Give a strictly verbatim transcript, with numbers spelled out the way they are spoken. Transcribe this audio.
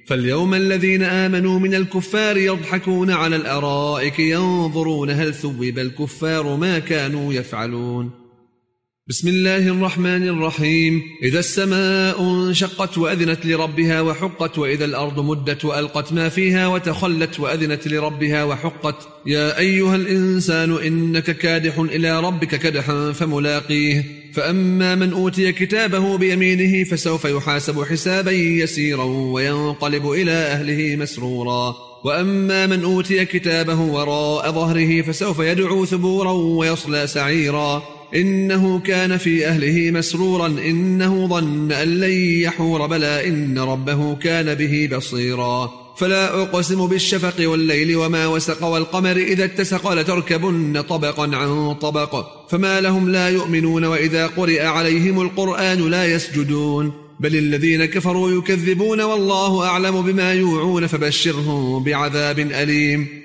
فاليوم الذين آمنوا من الكفار يضحكون على الأرائك ينظرون هل ثوب الكفار ما كانوا يفعلون. بسم الله الرحمن الرحيم. إذا السماء انشقت وأذنت لربها وحقت، وإذا الأرض مدت وألقت ما فيها وتخلت وأذنت لربها وحقت. يا أيها الإنسان إنك كادح إلى ربك كدحا فملاقيه. فأما من أوتي كتابه بيمينه فسوف يحاسب حسابا يسيرا وينقلب إلى أهله مسرورا. وأما من أوتي كتابه وراء ظهره فسوف يدعو ثبورا ويصلى سعيرا. إنه كان في أهله مسرورا إنه ظن أن لن يحور بلى إن ربه كان به بصيرا. فلا أقسم بالشفق والليل وما وسق والقمر إذا اتسق لتركبن طبقا عن طبق فما لهم لا يؤمنون وإذا قرئ عليهم القرآن لا يسجدون بل الذين كفروا يكذبون والله أعلم بما يوعون فبشرهم بعذاب أليم.